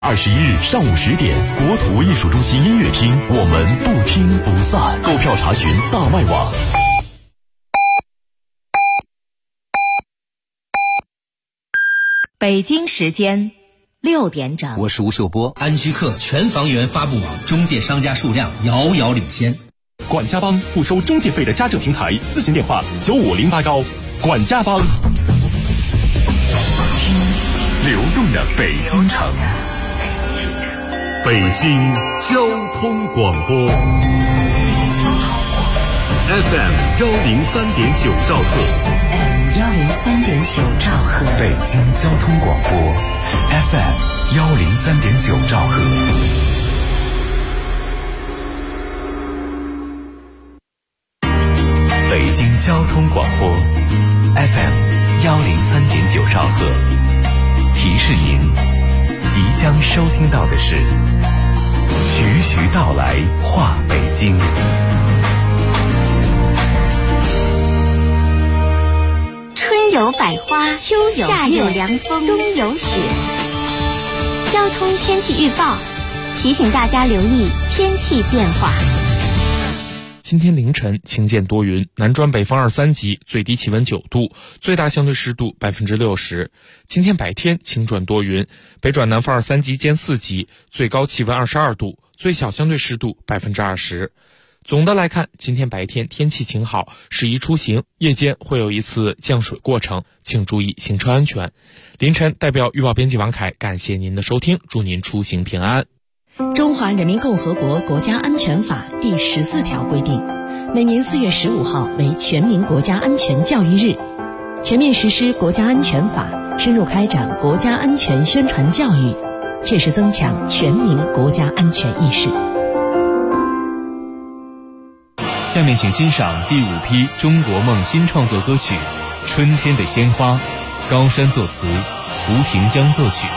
21日上午10点，国土艺术中心音乐厅，我们不听不散。购票查询大麦网。 北京时间6点整， 我是吴秀波。 安居客全房源发布网中介商家数量遥遥领先。 管家帮不收中介费的家政平台，咨询电话95081。管家帮。 听流动的北京城，北京交通广播 FM 103.9兆赫 103.9兆赫， 北京交通广播 FM 103.9兆赫。北京交通广播 FM 103.9兆赫，提示您即将收听到的是徐徐道来话北京。 春有百花，秋有夏有凉风，冬有雪。交通天气预报提醒大家留意天气变化。 今天凌晨晴见多云，南转北风2、3级，最低气温9度，最大相对湿度60%。今天白天晴转多云，北转南风2、3级兼4级，最高气温22度，最小相对湿度20%。总的来看，今天白天天气晴好，适宜出行，夜间会有一次降水过程，请注意行车安全。凌晨代表预报编辑王凯感谢您的收听，祝您出行平安。 中华人民共和国国家安全法第14条规定，每年4月15号为全民国家安全教育日，全面实施国家安全法，深入开展国家安全宣传教育，切实增强全民国家安全意识。 下面请欣赏第5批中国梦新创作歌曲《春天的鲜花》，高山作词，吴庭江作曲。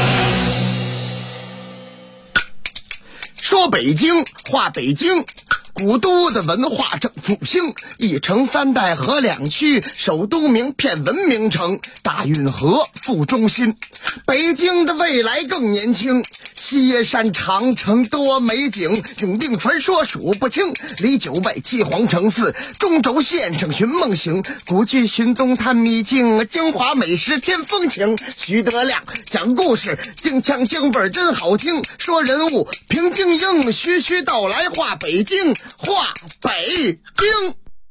说北京话北京， 古都的文化正复兴，一城三代河两区，首都名片文明城，大运河副中心。北京的未来更年轻，西山长城多美景，永定传说数不清，离九外七皇城寺，中轴线上寻梦行，古剧寻东探秘境，京华美食添风情。徐德亮讲故事，京腔京味真好听，说人物平京英，徐徐道来画北京，画北京。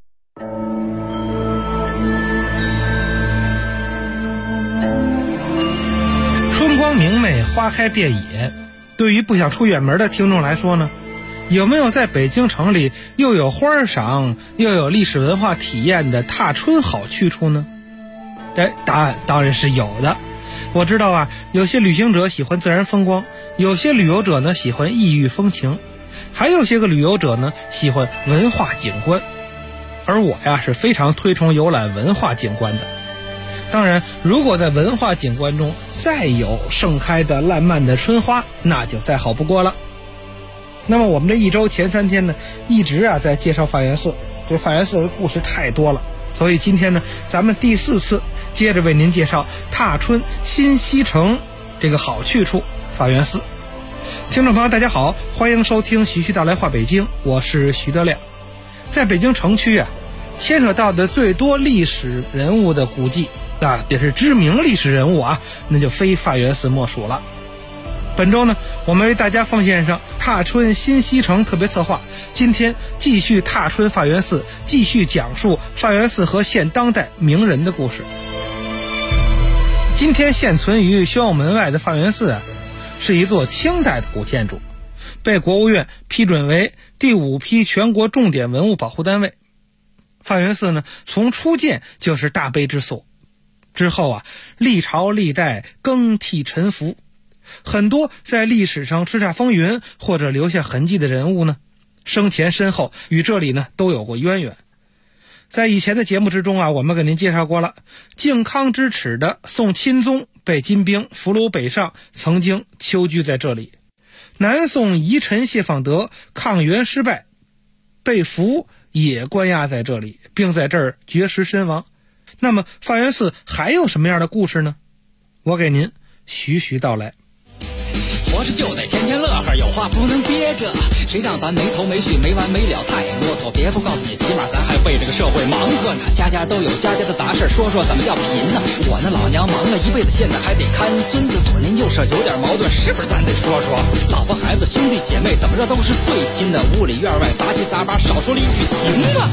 春光明媚，花开遍野。对于不想出远门的听众来说呢，有没有在北京城里又有花赏又有历史文化体验的踏春好去处呢？答案当然是有的。我知道啊，有些旅行者喜欢自然风光，有些旅游者呢喜欢异域风情，还有些个旅游者呢喜欢文化景观。而我呀是非常推崇游览文化景观的。当然，如果在文化景观中再有盛开的烂漫的春花，那就再好不过了。那么我们这一周前3天呢，一直在介绍法源寺。这法源寺的故事太多了，所以今天呢，咱们第4次接着为您介绍踏春新西城这个好去处法源寺。听众朋友大家好，欢迎收听徐徐道来话北京，我是徐德亮。在北京城区牵扯到的最多历史人物的古迹也是知名历史人物那就非法源寺莫属了。本周呢，我们为大家奉献上踏春新西城特别策划，今天继续踏春法源寺，继续讲述法源寺和现当代名人的故事。今天现存于宣武门外的法源寺是一座清代的古建筑，被国务院批准为第5批全国重点文物保护单位。法源寺呢，从初建就是大悲之所，之后历朝历代更替沉浮，很多在历史上叱咤风云或者留下痕迹的人物呢，生前身后与这里呢都有过渊源。在以前的节目之中我们给您介绍过了，靖康之耻的宋钦宗被金兵俘虏北上，曾经囚居在这里。南宋遗臣谢放德抗元失败，被俘也关押在这里，并在这儿绝食身亡。那么法源寺还有什么样的故事呢？我给您徐徐道来。 活着就得天天乐呵，有话不能憋着，谁让咱没头没绪没完没了太啰嗦。别不告诉你，起码咱还为这个社会忙活呢。家家都有家家的杂事，说说怎么叫贫呢？我那老娘忙了一辈子，现在还得看孙子，左邻右舍有点矛盾，是不是咱得说说？老婆孩子兄弟姐妹怎么着都是最亲的，屋里院外杂七杂八，少说了一句行吗？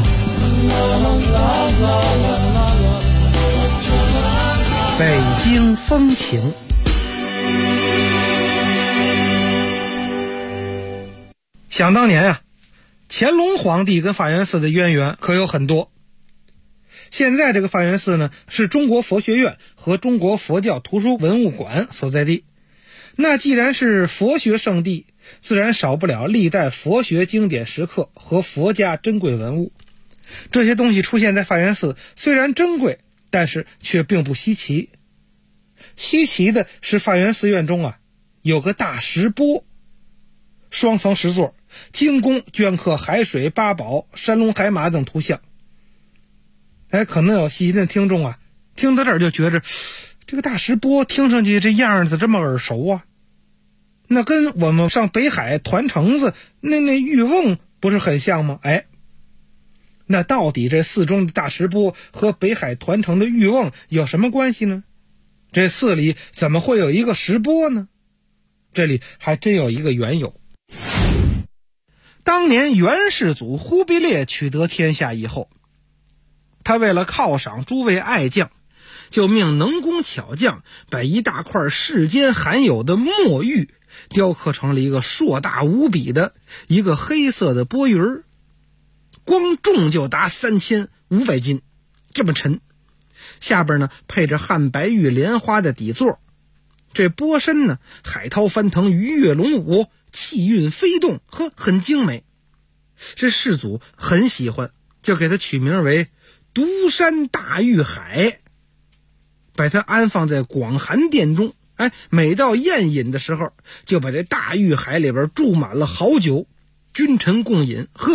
北京风情。想当年乾隆皇帝跟法源寺的渊源可有很多。现在这个法源寺呢，是中国佛学院和中国佛教图书文物馆所在地。那既然是佛学圣地，自然少不了历代佛学经典石刻和佛家珍贵文物。这些东西出现在法源寺，虽然珍贵，但是却并不稀奇。稀奇的是法源寺院中有个大石钵，双层石座，精工镌刻海水、八宝、山龙海马等图像。可能有细心的听众听到这儿就觉着这个大石钵听上去这样子这么耳熟那跟我们上北海团城子那玉瓮不是很像吗？那到底这寺中的大石钵和北海团城的玉瓮有什么关系呢？这寺里怎么会有一个石钵呢？这里还真有一个缘由。当年元世祖忽必烈取得天下以后，他为了犒赏诸位爱将，就命能工巧匠把一大块世间罕有的墨玉雕刻成了一个硕大无比的一个黑色的钵盂，光重就达3500斤，这么沉。下边呢配着汉白玉莲花的底座，这钵身呢海涛翻腾，鱼跃龙舞，气韵飞动，很精美。这世祖很喜欢，就给它取名为独山大玉海，把它安放在广寒殿中。每到宴饮的时候，就把这大玉海里边注满了好酒，君臣共饮。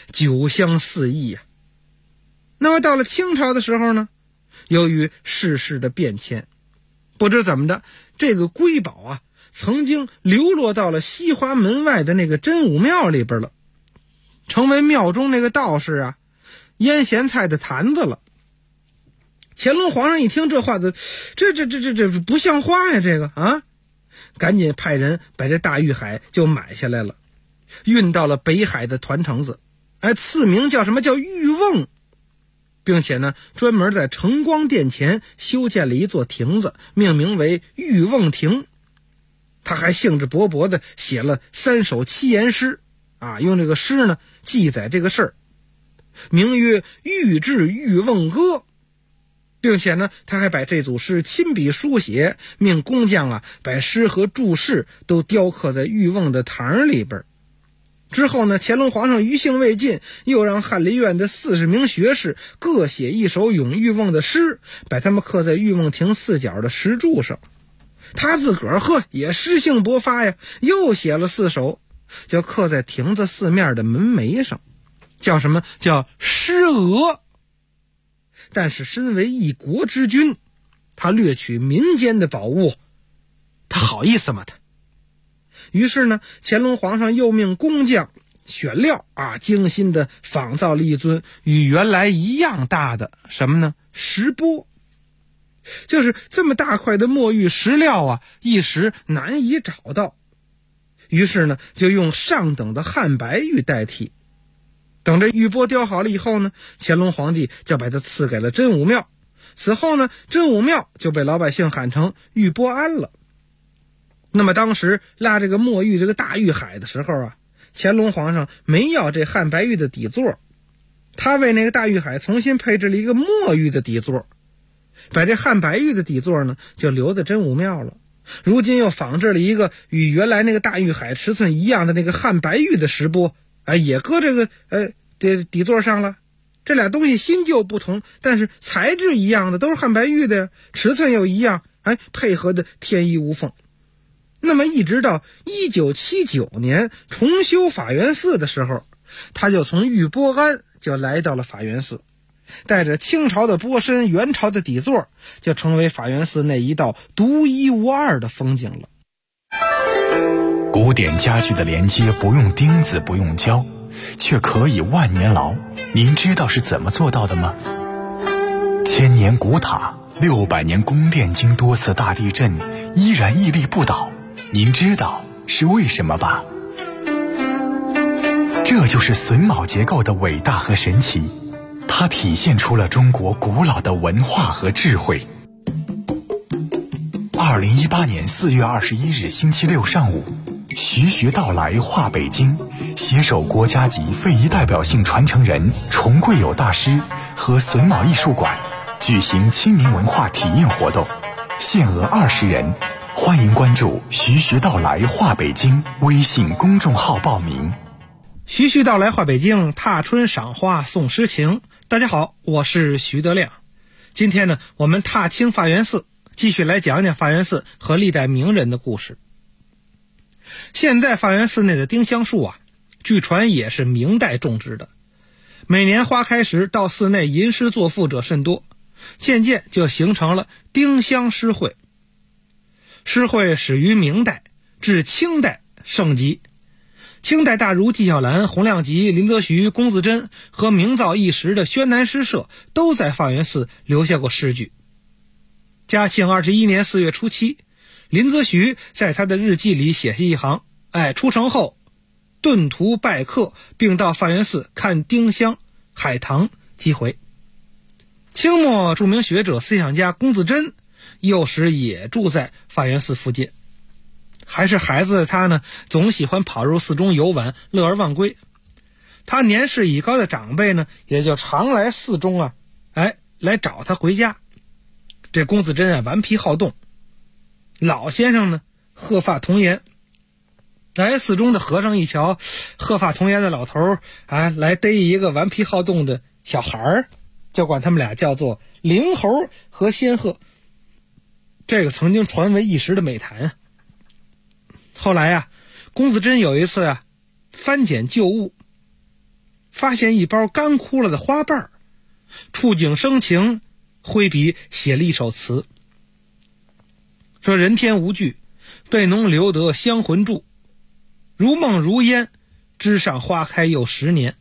酒香四溢呀。那么到了清朝的时候呢，由于世事的变迁，不知怎么着，这个瑰宝啊曾经流落到了西华门外的那个真武庙里边了，成为庙中那个道士啊腌咸菜的坛子了。乾隆皇上一听这话，这不像话呀，这个啊，赶紧派人把这大玉海就买下来了，运到了北海的团城子，赐名叫什么，叫玉瓮，并且呢专门在承光殿前修建了一座亭子，命名为玉瓮亭。他还兴致勃勃地写了3首7言诗啊，用这个诗呢记载这个事儿，名曰《玉制玉瓮歌》，并且呢他还把这组诗亲笔书写，命工匠啊把诗和注释都雕刻在玉瓮的堂里边。之后呢，乾隆皇上余兴未尽，又让翰林院的40名学士各写一首咏玉瓮的诗，把它们刻在玉瓮亭4角的石柱上。他自个儿也诗兴勃发呀，又写了4首，就刻在亭子4面的门楣上，叫什么，叫诗额。但是身为一国之君，他掠取民间的宝物，他好意思吗？他于是呢，乾隆皇上又命工匠选料啊，精心的仿造了一尊与原来一样大的什么呢，石钵。就是这么大块的墨玉石料啊，一时难以找到，于是呢就用上等的汉白玉代替。等这玉钵雕好了以后呢，乾隆皇帝就把它赐给了真武庙。此后呢，真武庙就被老百姓喊成玉钵庵了。那么当时拉这个墨玉这个大玉海的时候啊，乾隆皇上没要这汉白玉的底座，他为那个大玉海重新配置了一个墨玉的底座，把这汉白玉的底座呢就留在真武庙了。如今又仿制了一个与原来那个大玉海尺寸一样的那个汉白玉的石钵，也搁这个底座上了。这俩东西新旧不同，但是材质一样的，都是汉白玉的，尺寸又一样，配合的天衣无缝。那么一直到1979年重修法源寺的时候，他就从玉钵庵就来到了法源寺，带着清朝的钵身、元朝的底座，就成为法源寺那一道独一无二的风景了。 古典家具的连接不用钉子，不用胶，却可以万年牢。您知道是怎么做到的吗？1000年古塔，600年宫殿，经多次大地震依然屹立不倒。您知道是为什么吧？这就是榫卯结构的伟大和神奇，它体现出了中国古老的文化和智慧。2018年4月21日星期六上午，徐徐道来画北京，携手国家级非遗代表性传承人崇贵友大师和榫卯艺术馆举行亲民文化体验活动，限额20人，欢迎关注徐徐道来画北京微信公众号报名。 徐徐道来画北京，踏春赏花送诗情。大家好，我是徐德亮。今天呢，我们踏青法源寺，继续来讲讲法源寺和历代名人的故事。现在法源寺内的丁香树啊，据传也是明代种植的。每年花开时，到寺内吟诗作赋者甚多，渐渐就形成了丁香诗会。诗会始于明代，至清代盛极。清代大儒纪晓岚、洪亮吉、林则徐、龚自珍和名噪一时的宣南诗社都在法源寺留下过诗句。嘉庆21年4月初7，林则徐在他的日记里写下一行：出城后顿途拜客，并到法源寺看丁香、海棠几回。清末著名学者思想家龚自珍幼时也住在法源寺附近。还是孩子的他呢，总喜欢跑入寺中游玩，乐而忘归。他年事已高的长辈呢，也就常来寺中来找他回家。这龚自珍顽皮好动，老先生呢鹤发童颜。寺中的和尚一瞧鹤发童颜的老头来逮一个顽皮好动的小孩，就管他们俩叫做灵猴和仙鹤。这个曾经传为一时的美谈。后来龚自珍有一次翻捡旧物， 发现一包干枯了的花瓣，触景生情，挥笔写了一首词，说人天无惧，被农留得香魂住，如梦如烟，枝上花开又10年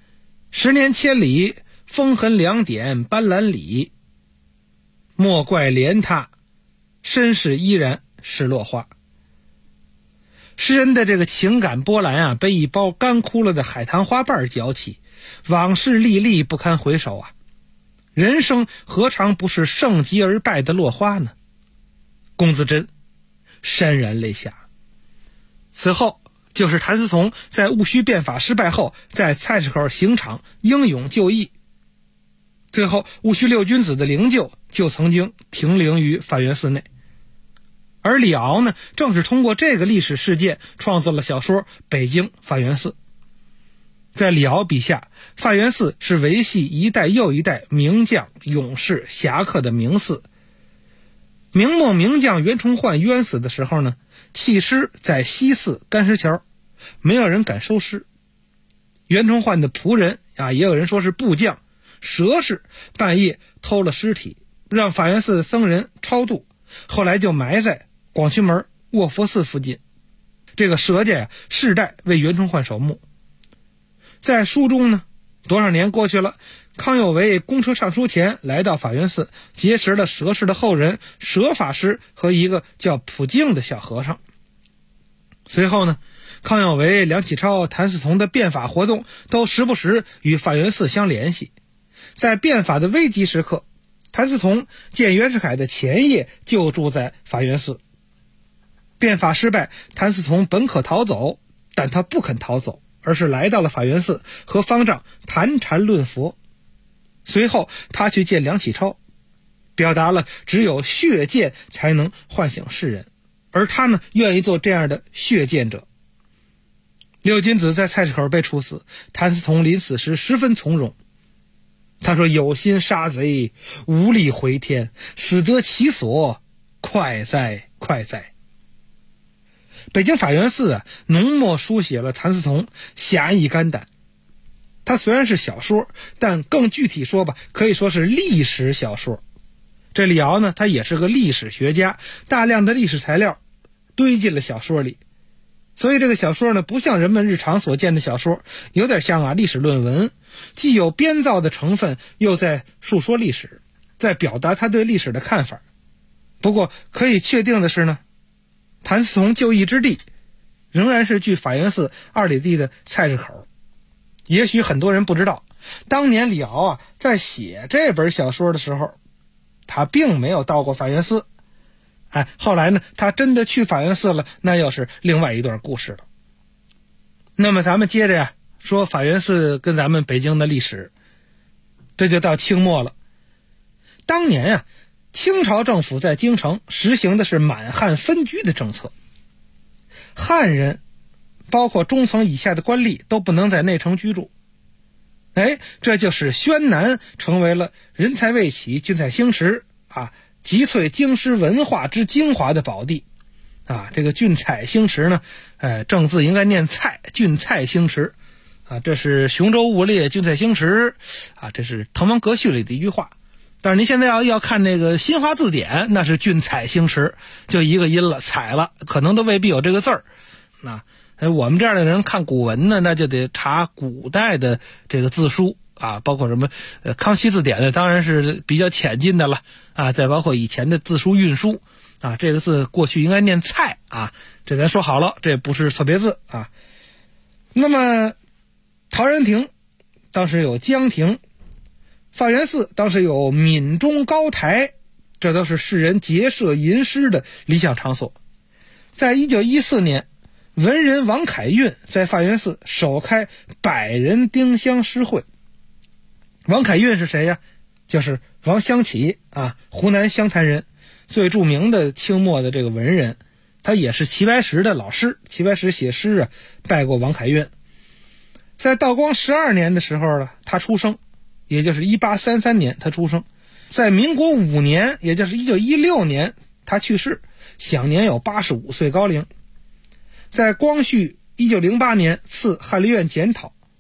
，10年千里，风痕2点斑斓里，莫怪怜他，身世依然是落花。诗人的这个情感波澜啊，被一包干枯了的海棠花瓣搅起，往事历历不堪回首啊！人生何尝不是盛极而败的落花呢？龚自珍潸然泪下。此后就是谭嗣同在戊戌变法失败后，在菜市口刑场英勇就义，最后戊戌六君子的灵柩就曾经停灵于法源寺内。而李敖呢，正是通过这个历史事件创作了小说《北京法源寺》。在李敖笔下，法源寺是维系一代又一代名将、勇士、侠客的名寺。明末名将袁崇焕冤死的时候呢，弃尸在西寺干尸桥，没有人敢收尸。袁崇焕的仆人啊，也有人说是部将佘氏，半夜偷了尸体，让法源寺的僧人超度，后来就埋在广渠门卧佛寺附近。这个佘家呀，世代为袁崇焕守墓。在书中呢，多少年过去了，康有为公车上书前来到法源寺，结识了佘氏的后人佘法师和一个叫普净的小和尚。随后呢，康有为、梁启超、谭嗣同的变法活动都时不时与法源寺相联系。在变法的危急时刻，谭嗣同见袁世凯的前夜就住在法源寺。变法失败，谭嗣同本可逃走，但他不肯逃走，而是来到了法源寺，和方丈谈禅论佛。随后他去见梁启超，表达了只有血剑才能唤醒世人，而他呢，愿意做这样的血剑者。六君子在菜市口被处死，谭嗣同临死时十分从容。他说：有心杀贼，无力回天，死得其所，快哉快哉。北京法源寺啊，浓墨书写了谭嗣同侠义肝胆。它虽然是小说，但更具体说吧，可以说是历史小说。这李敖呢，他也是个历史学家，大量的历史材料堆进了小说里。所以这个小说呢，不像人们日常所见的小说，有点像历史论文，既有编造的成分，又在述说历史，在表达他对历史的看法。不过可以确定的是呢，谭嗣同就义之地仍然是距法源寺2里地的菜市口。也许很多人不知道，当年李敖啊，在写这本小说的时候，他并没有到过法源寺。后来呢，他真的去法源寺了，那又是另外一段故事了。那么咱们接着说法源寺跟咱们北京的历史，这就到清末了。当年清朝政府在京城实行的是满汉分居的政策，汉人包括中层以下的官吏都不能在内城居住。这就使宣南成为了人才未起，俊才兴驰集萃京师文化之精华的宝地这个俊才兴驰呢，正字应该念蔡，俊蔡兴驰这是雄州雾列俊才兴驰这是滕王阁序里的一句话。但是您现在要看那个新华字典，那是俊采兴驰，就一个音了，采了，可能都未必有这个字儿。我们这样的人看古文呢，那就得查古代的这个字书包括什么康熙字典呢，当然是比较浅近的了再包括以前的字书运输这个字过去应该念蔡这咱说好了，这不是错别字那么陶然亭当时有江亭，法源寺当时有闽中高台，这都是世人结社吟诗的理想场所。在1914年，文人王凯运在法源寺首开100人丁香诗会。王凯运是谁呀？就是王湘起湖南湘潭人，最著名的清末的这个文人，他也是齐白石的老师。齐白石写诗拜过王凯运。在道光12年的时候他出生，也就是1833年他出生。在民国5年，也就是1916年他去世，享年有85岁高龄。在光绪1908年赐翰林院检讨，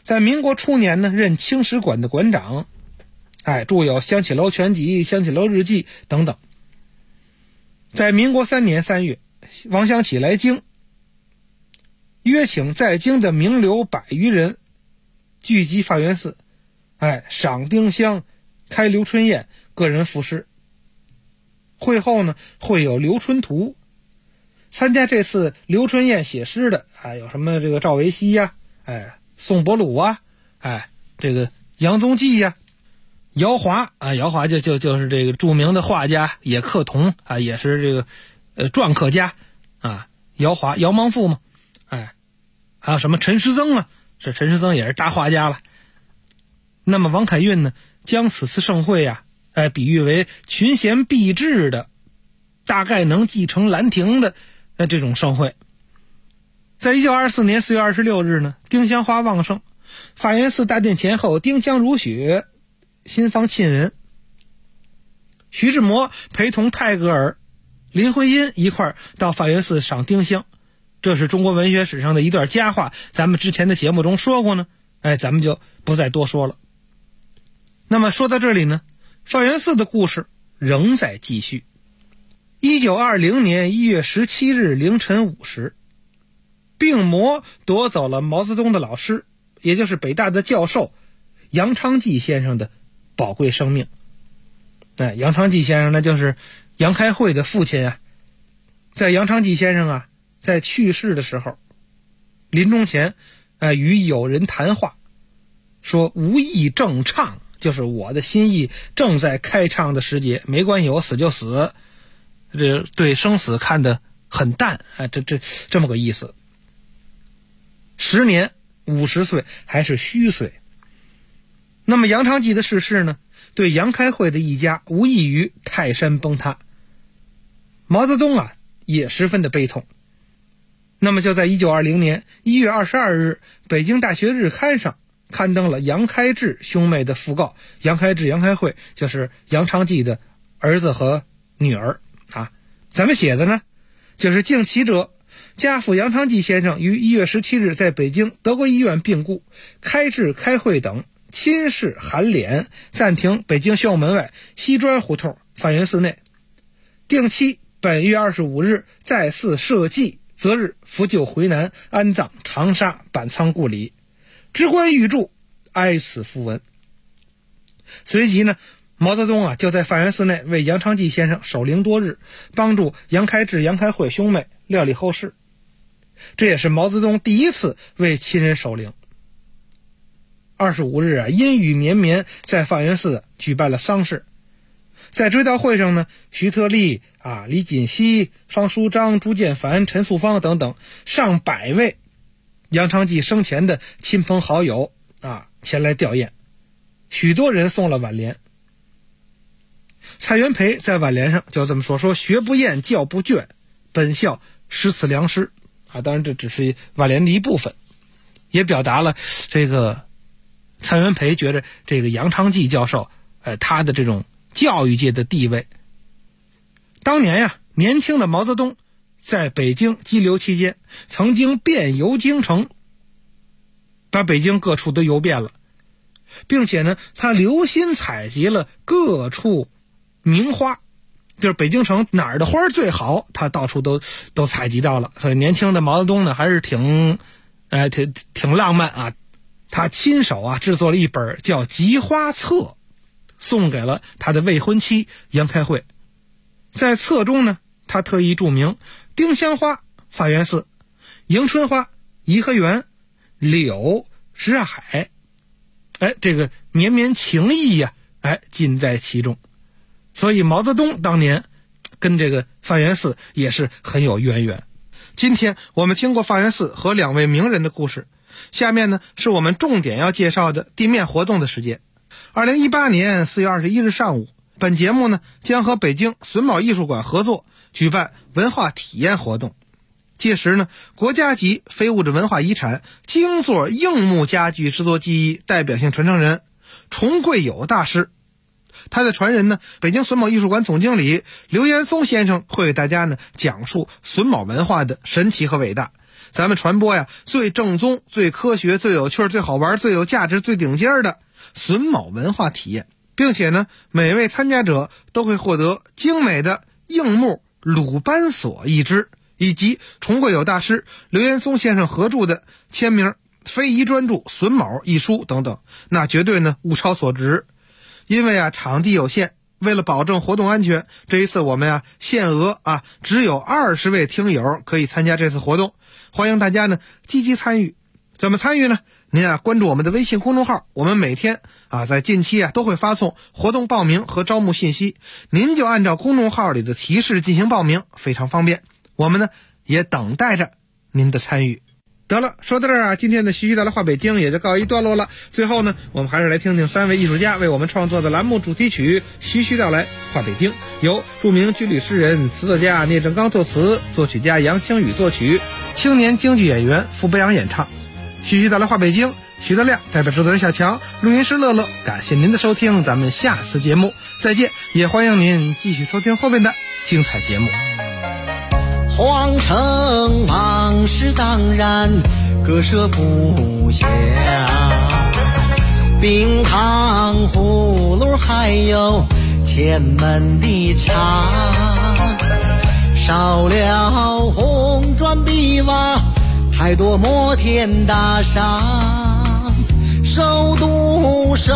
在民国初年呢，任清史馆的馆长，著有《香起楼全集》《香起楼日记》等等。在民国3年3月，王祥起来京，约请在京的名流100余人聚集法源寺，赏丁香，开留春宴，个人赋诗。会后呢，会有留春图。参加这次留春宴写诗的有什么这个赵维熙呀，宋伯鲁啊，这个杨宗济呀，姚华姚华就是这个著名的画家，也刻铜也是这个篆刻家姚华姚芒富嘛，还有什么陈师曾这陈师曾也是大画家了。那么王凯运呢，将此次盛会比喻为群贤毕至的，大概能继承兰亭的这种盛会。在1924年4月26日呢，丁香花旺盛，法源寺大殿前后丁香如雪，心方沁人。徐志摩陪同泰戈尔、林徽因一块到法源寺赏丁香，这是中国文学史上的一段佳话，咱们之前的节目中说过呢，咱们就不再多说了。那么说到这里呢，法源寺的故事仍在继续。1920年1月17日凌晨5时，病魔夺走了毛泽东的老师，也就是北大的教授杨昌济先生的宝贵生命。杨昌济先生那就是杨开慧的父亲在杨昌济先生在去世的时候，临终前与友人谈话，说无意正畅，就是我的心意正在开唱的时节，没关系，我死就死，这对生死看得很淡这么个意思。10年50岁还是虚岁。那么杨昌济的逝世呢，对杨开慧的一家无异于泰山崩塌。毛泽东也十分的悲痛。那么就在1920年1月22日，北京大学日刊上刊登了杨开智兄妹的讣告。杨开智、杨开慧就是杨昌济的儿子和女儿怎么写的呢？就是敬其者，家父杨昌济先生于1月17日在北京德国医院病故，开智、开慧等亲事函敛，暂停北京宣武门外西砖胡同法源寺内，定期本月25日在寺设祭，择日扶柩回南，安葬长沙板仓故里。知官御注，哀此讣文。随即呢，毛泽东就在法源寺内为杨昌济先生守灵多日，帮助杨开智、杨开慧兄妹料理后事。这也是毛泽东第一次为亲人守灵。25日阴雨绵绵，在法源寺举办了丧事。在追悼会上呢，徐特立李锦熙、方书章、朱建凡、陈素芳等等上百位杨昌济生前的亲朋好友前来吊唁，许多人送了挽联。蔡元培在挽联上就这么说学不厌，教不倦，本校诗词良师当然这只是挽联的一部分，也表达了这个蔡元培觉得这个杨昌济教授他的这种教育界的地位。当年年轻的毛泽东在北京羁留期间，曾经遍游京城，把北京各处都游遍了，并且呢，他留心采集了各处名花，就是北京城哪儿的花最好，他到处都采集到了。所以年轻的毛泽东呢，还是挺浪漫他亲手制作了一本叫《集花册》，送给了他的未婚妻杨开慧。在册中呢，他特意注明丁香花法源寺，迎春花颐和园，柳什刹海，这个绵绵情意尽在其中。所以毛泽东当年跟这个法源寺也是很有渊源。今天我们听过法源寺和2位名人的故事，下面呢是我们重点要介绍的地面活动的时间。2018年4月21日上午，本节目呢将和北京榫卯艺术馆合作举办文化体验活动。届时呢，国家级非物质文化遗产京座硬木家具制作技艺代表性传承人崇贵友大师，他的传人呢，北京榫卯艺术馆总经理刘延松先生会为大家呢讲述榫卯文化的神奇和伟大。 咱们传播呀最正宗、最科学、最有趣、最好玩、最有价值、最顶尖的榫卯文化体验，并且呢，每位参加者都会获得精美的硬木鲁班锁一只，以及重贵有大师刘延松先生合著的签名非遗专著《榫卯》一书等等，那绝对呢物超所值。因为啊场地有限，为了保证活动安全，这一次我们限额只有20位听友可以参加这次活动，欢迎大家呢积极参与。怎么参与呢？您关注我们的微信公众号，我们每天在近期都会发送活动报名和招募信息，您就按照公众号里的提示进行报名，非常方便。我们呢也等待着您的参与。得了，说到这儿今天的徐徐到来话北京也就告一段落了。最后呢，我们还是来听听3位艺术家为我们创作的栏目主题曲《徐徐到来话北京》，由著名军旅诗人、词作家聂正刚作词，作曲家杨清宇作曲，青年京剧演员傅北阳演唱。徐徐到来话北京，徐德亮代表制作人小强，录音师乐乐，感谢您的收听，咱们下次节目再见，也欢迎您继续收听后面的精彩节目。 皇城往事当然割舍不下，冰糖葫芦还有前门的茶，少了红砖碧瓦，太多摩天大厦，首都首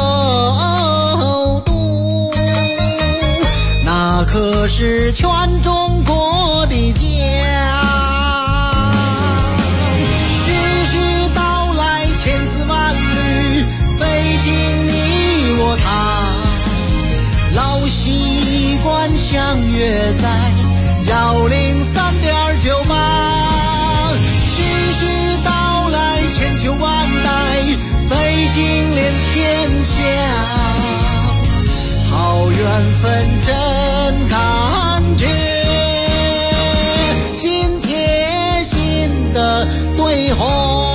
都，那可是全中国的家。徐徐道来千丝万缕，北京你我他，老习惯相约在103.9吧。徐徐道来千秋万代，北京连天下，好缘分真感觉，心贴心的对话。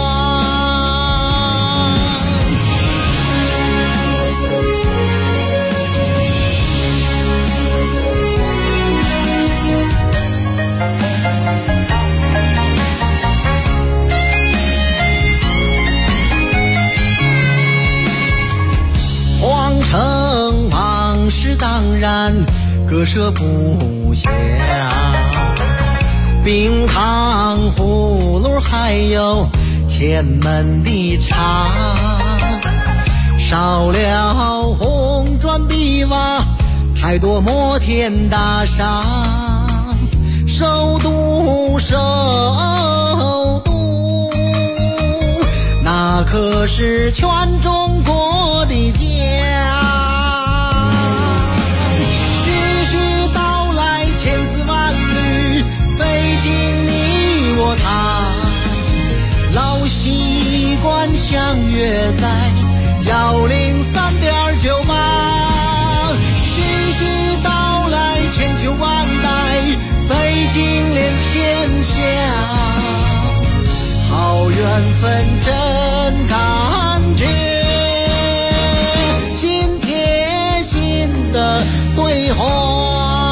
皇城往事当然割舍不下，冰糖葫芦还有前门的茶，少了红砖碧瓦，太多摩天大厦，首都首都，那可是全中国的家。徐徐道来千丝万缕，北京你我他，老习惯相约在103.9吧。徐徐道来千秋万代，北京连天下，好缘分真感觉，心贴心的对话。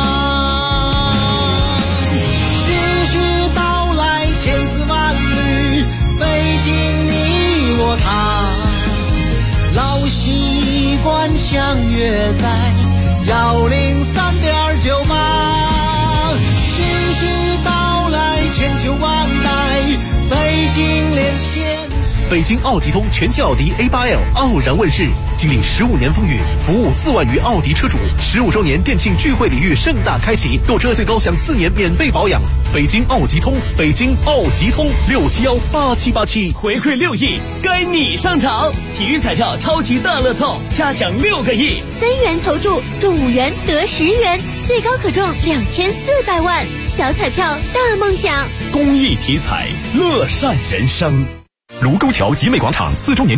徐徐道来千丝万缕，北京你我他，老习惯相约在103.9吧。徐徐道来千秋万代，北京连天。 北京奥吉通全系奥迪 A8L 傲然问世，经历15年风雨，服务4万余奥迪车主，15周年店庆聚会礼遇盛大开启，购车最高享4年免费保养。北京奥吉通，北京奥吉通，6718787， 回馈6亿，该你上场！体育彩票超级大乐透，加奖6个亿 ，3元投注中5元得10元，最高可中2400万，小彩票大梦想。 公益体彩，乐善人生。卢沟桥集美广场4周年